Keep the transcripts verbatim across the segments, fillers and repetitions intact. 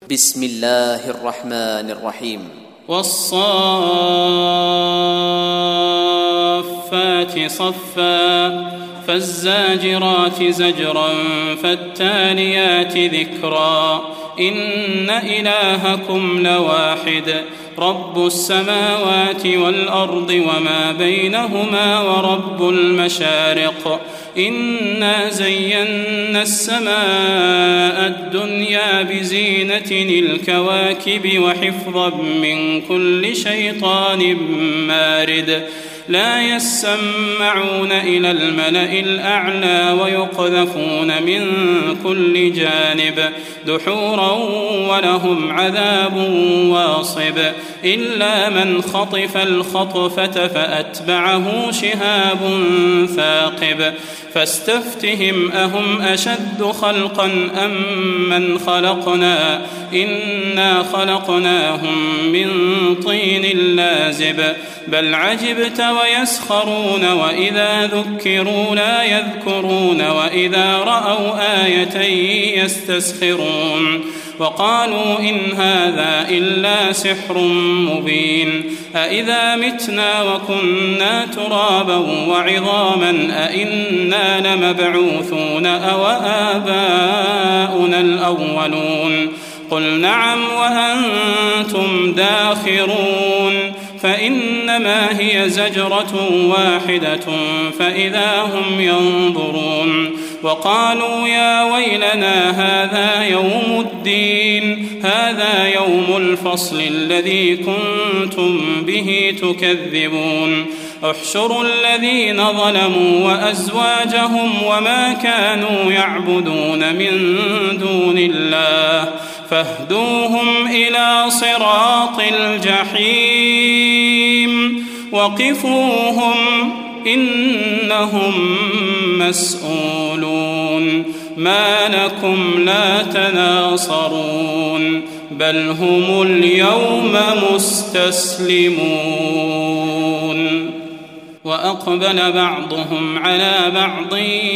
بسم الله الرحمن الرحيم. والصافات صفا فالزاجرات زجرا فالتاليات ذكرا إن إلهكم لواحد رب السماوات والأرض وما بينهما ورب المشارق إنا زينا السماء الدنيا بزينة الكواكب وحفظا من كل شيطان مارد لا يسمعون إلى الملأ الأعلى ويقذفون من كل جانب دحورا ولهم عذاب واصب إلا من خطف الخطفة فأتبعه شهاب ثاقب فاستفتهم أهم أشد خلقا أم من خلقنا إنا خلقناهم من طين لازب بل عجبت ويسخرون وإذا ذكروا لا يذكرون وإذا رأوا آية يستسخرون وقالوا إن هذا إلا سحر مبين أإذا متنا وكنا ترابا وعظاما أإنا لمبعوثون أو آباؤنا الأولون قل نعم وأنتم داخرون فإنما هي زجرة واحدة فإذا هم ينظرون وقالوا يا ويلنا هذا يوم الدين هذا يوم الفصل الذي كنتم به تكذبون احشروا الذين ظلموا وأزواجهم وما كانوا يعبدون من دون الله فاهدوهم إلى صراط الجحيم وقفوهم إنهم مسؤولون ما لكم لا تناصرون بل هم اليوم مستسلمون وأقبل بعضهم على بعض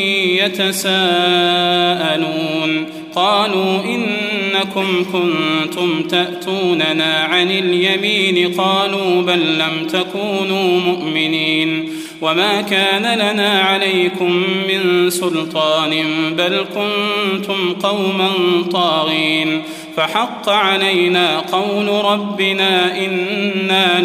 يتساءلون قالوا إنكم كنتم تأتوننا عن اليمين قالوا بل لم تكونوا مؤمنين وما كان لنا عليكم من سلطان بل كنتم قوما طاغين فحق علينا قول ربنا إنا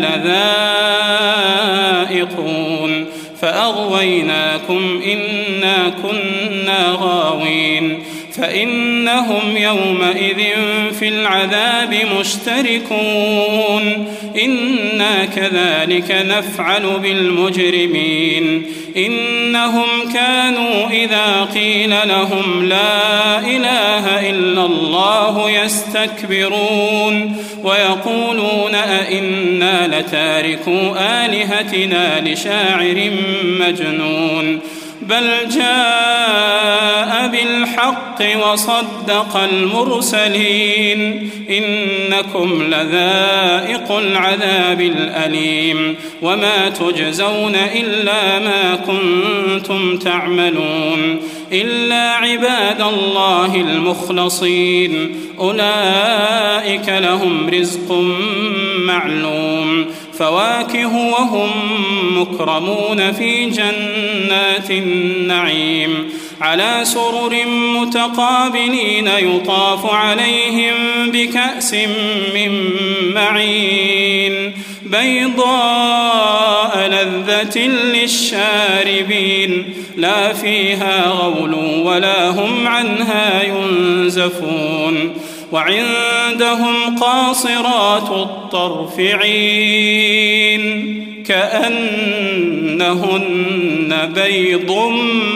لذائقون فأغويناكم إنا كنا غاوين فإنهم يومئذ في العذاب مشتركون إنا كذلك نفعل بالمجرمين إنهم كانوا إذا قيل لهم لا إله إلا الله يستكبرون ويقولون أئنا لتاركو آلهتنا لشاعر مجنون بل جاء بالحق وصدق المرسلين إنكم لذائق العذاب الأليم وما تجزون إلا ما كنتم تعملون إلا عباد الله المخلصين أولئك لهم رزق معلوم فواكه وهم مكرمون في جنات النعيم على سرر متقابلين يطاف عليهم بكأس من معين بيضاء لذة للشاربين لا فيها غول ولا هم عنها ينزفون وعندهم قاصرات الطرف عين كأنهن بيض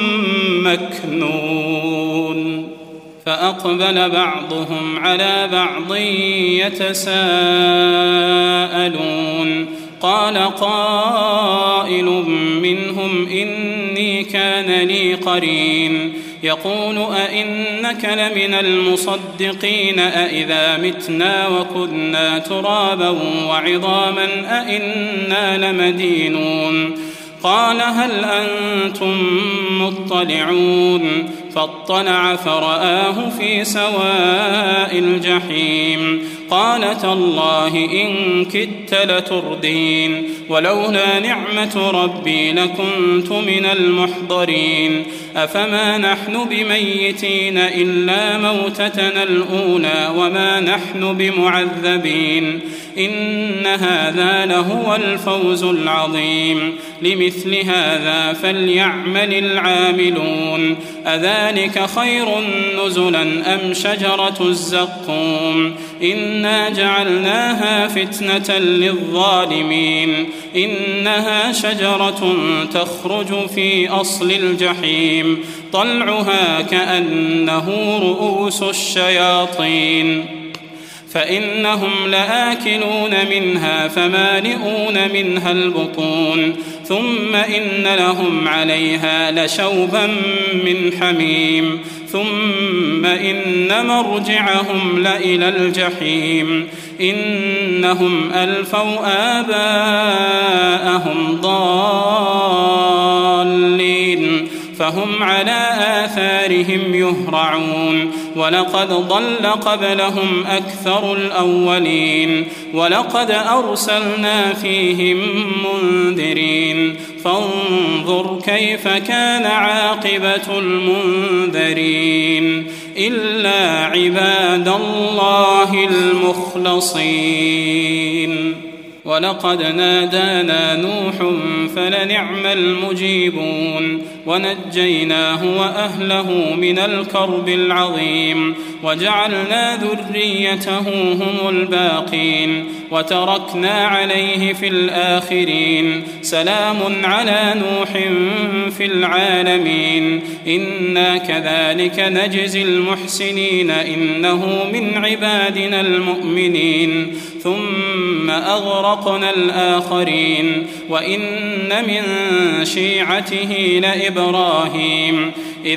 مكنون فأقبل بعضهم على بعض يتساءلون قال قائل منهم إني كان لي قرين يقول أئنك لمن المصدقين أئذا متنا وكنا ترابا وعظاما أئنا لمدينون قال هل أنتم مطلعون فاطلع فرآه في سواء الجحيم قال تالله إن كدت لتردين ولولا نعمة ربي لكنت من المحضرين أفما نحن بميتين إلا موتتنا الأولى وما نحن بمعذبين إن هذا لهو الفوز العظيم لمثل هذا فليعمل العاملون أذلك خير نزلا أم شجرة الزقوم إنا جعلناها فتنة للظالمين إنها شجرة تخرج في أصل الجحيم طلعها كأنه رؤوس الشياطين فإنهم لآكلون منها فمالئون منها البطون ثم إن لهم عليها لشوبا من حميم ثم إن مرجعهم لإلى الجحيم إنهم ألفوا آباءهم ضالين فهم على آثارهم يهرعون ولقد ضل قبلهم أكثر الأولين ولقد أرسلنا فيهم منذرين فانظر كيف كان عاقبة المنذرين إلا عباد الله المخلصين ولقد نادانا نوح فلنعم المجيبون ونجيناه وأهله من الكرب العظيم وجعلنا ذريته هم الباقين وتركنا عليه في الآخرين سلام على نوح في العالمين إنا كذلك نجزي المحسنين إنه من عبادنا المؤمنين ثم أغرقنا الآخرين وإن من شيعته لإبراهيم إذ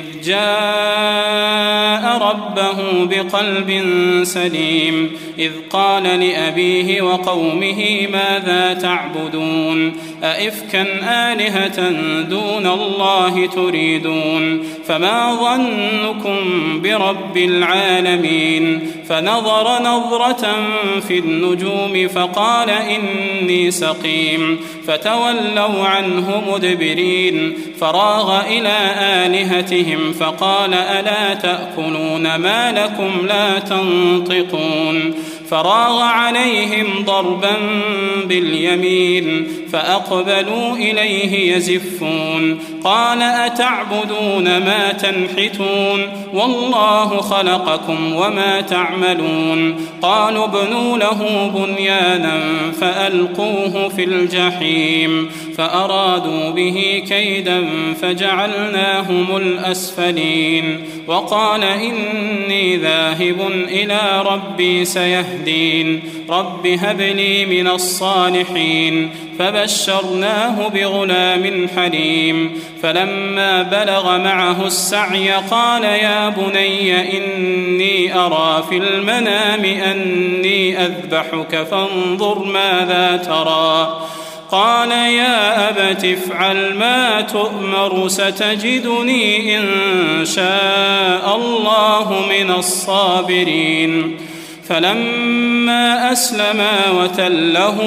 جاء ربه بقلب سليم إذ قال لأبيه وقومه ماذا تعبدون أئفكا آلهة دون الله تريدون فما ظنكم برب العالمين فنظر نظرة في النجوم فقال إني سقيم فتولوا عنه مدبرين فراغ إلى آلهتهم فقال ألا تأكلون ما لكم لا تنطقون فراغ عليهم ضربا باليمين فأقبلوا إليه يزفون قال أتعبدون ما تنحتون والله خلقكم وما تعملون قالوا ابنوا له بنيانا فألقوه في الجحيم فأرادوا به كيدا فجعلناهم الأسفلين وقال إني ذاهب إلى ربي سيهدين رب هب لي من الصالحين فبشرناه بغلام حليم فلما بلغ معه السعي قال يا بني إني أرى في المنام أني أذبحك فانظر ماذا ترى قال يا أبت افعل ما تؤمر ستجدني إن شاء الله من الصابرين فلما أسلما وتله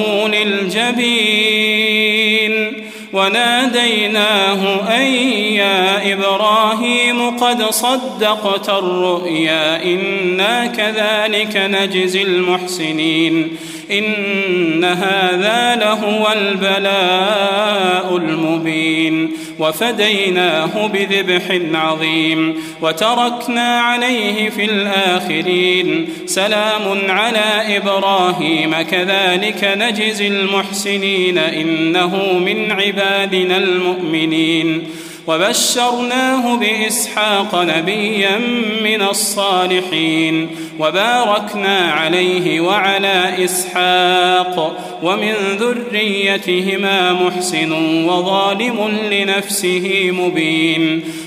للجبين وناديناه أن يا إبراهيم قد صدقت الرؤيا إنا كذلك نجزي المحسنين إن هذا لهو البلاء المبين وفديناه بذبح عظيم وتركنا عليه في الآخرين سلام على إبراهيم كذلك نجزي المحسنين إنه من عبادنا المؤمنين وبشرناه بإسحاق نبيا من الصالحين وباركنا عليه وعلى إسحاق ومن ذريتهما محسن وظالم لنفسه مبين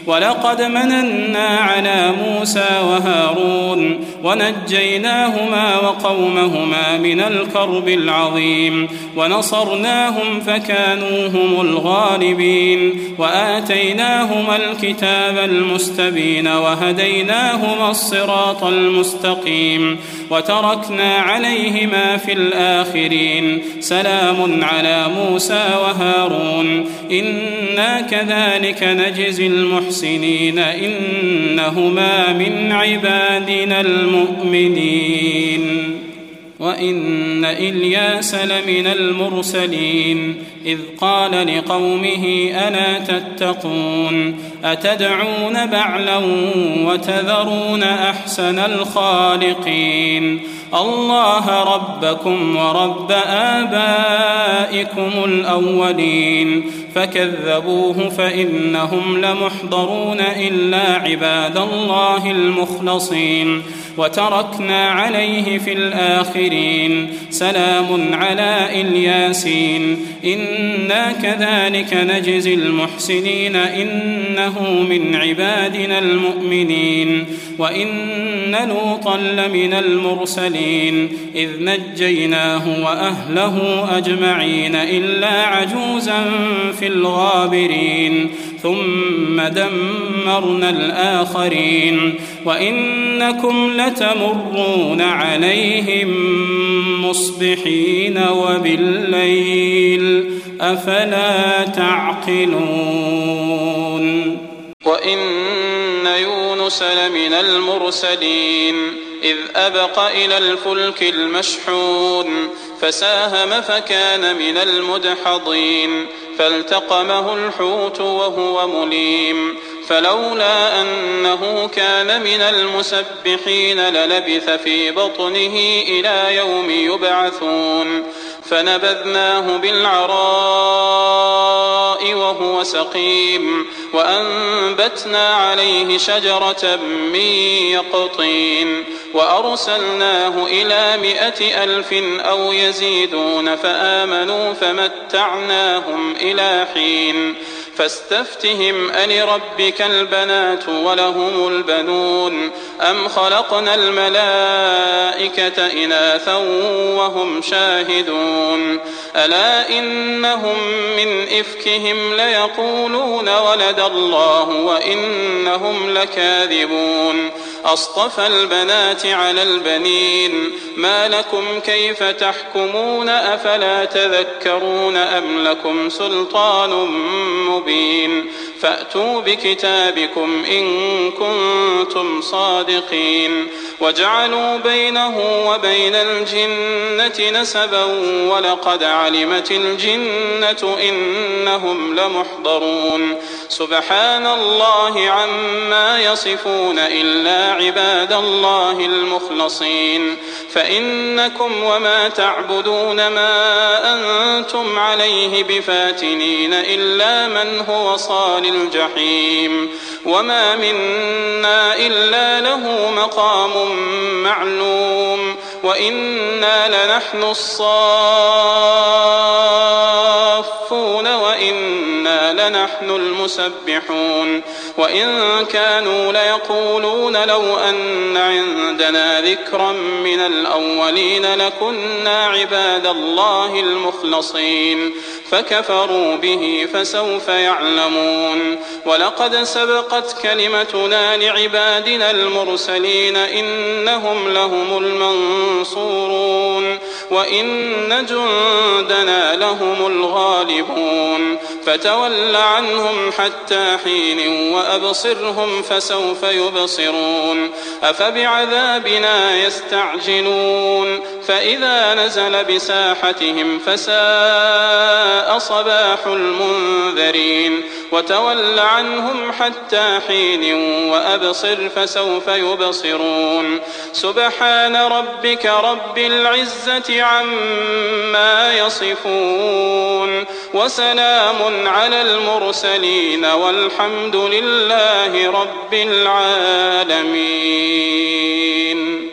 ولقد مننا على موسى وهارون ونجيناهما وقومهما من الكرب العظيم ونصرناهم فكانوا هم الغالبين وآتيناهما الكتاب المستبين وهديناهما الصراط المستقيم وتركنا عليهما في الآخرين سلام على موسى وهارون إنا كذلك نجزي المحسنين إنهما من عبادنا المؤمنين وإن إلياس لمن المرسلين إذ قال لقومه ألا تتقون أتدعون بعلا وتذرون أحسن الخالقين الله ربكم ورب آبائكم الأولين فكذبوه فإنهم لمحضرون إلا عباد الله المخلصين وتركنا عليه في الآخرين سلام على إلياسين إنا كذلك نجزي المحسنين إنه من عبادنا المؤمنين وإن لوطا لمن المرسلين إذ نجيناه وأهله أجمعين إلا عجوزا في الغابرين ثم دمرنا الآخرين وإنكم لتمرون عليهم مصبحين وبالليل أفلا تعقلون وإن يونس لمن المرسلين إذ أبق إلى الفلك المشحون فساهم فكان من المدحضين فالتقمه الحوت وهو مليم فلولا أنه كان من المسبحين للبث في بطنه إلى يوم يبعثون فنبذناه بالعراء وهو سقيم وأنبتنا عليه شجرة من يقطين وأرسلناه إلى مائة ألف أو يزيدون فآمنوا فمتعناهم إلى حين فاستفتهم ألربك البنات ولهم البنون أم خلقنا الملائكة إناثا وهم شاهدون ألا إنهم من إفكهم ليقولون ولد الله وإنهم لكاذبون أصطفى البنات على البنين ما لكم كيف تحكمون أفلا تذكرون أم لكم سلطان مبين فأتوا بكتابكم إن كنتم صادقين وجعلوا بينه وبين الجنة نسبا ولقد علمت الجنة إنهم لمحضرون سبحان الله عما يصفون إلا عباد الله المخلصين فإنكم وما تعبدون ما أنتم عليه بفاتنين إلا من هو صال الجحيم وما منا إلا له مقام معلوم وإنا لنحن الصافون وإنا لنحن المسبحون وإن كانوا ليقولون لو أن عندنا ذكرا من الأولين لكنا عباد الله المخلصين فكفروا به فسوف يعلمون ولقد سبقت كلمتنا لعبادنا المرسلين إنهم لهم المنصورون وإن جندنا لهم الغالبون فتول عنهم حتى حين وأبصرهم فسوف يبصرون أفبعذابنا يستعجلون فإذا نزل بساحتهم فساء صباح المنذرين وتول عنهم حتى حين وأبصر فسوف يبصرون سبحان ربك رب العزة عما يصفون وسلام على المرسلين والحمد لله رب العالمين.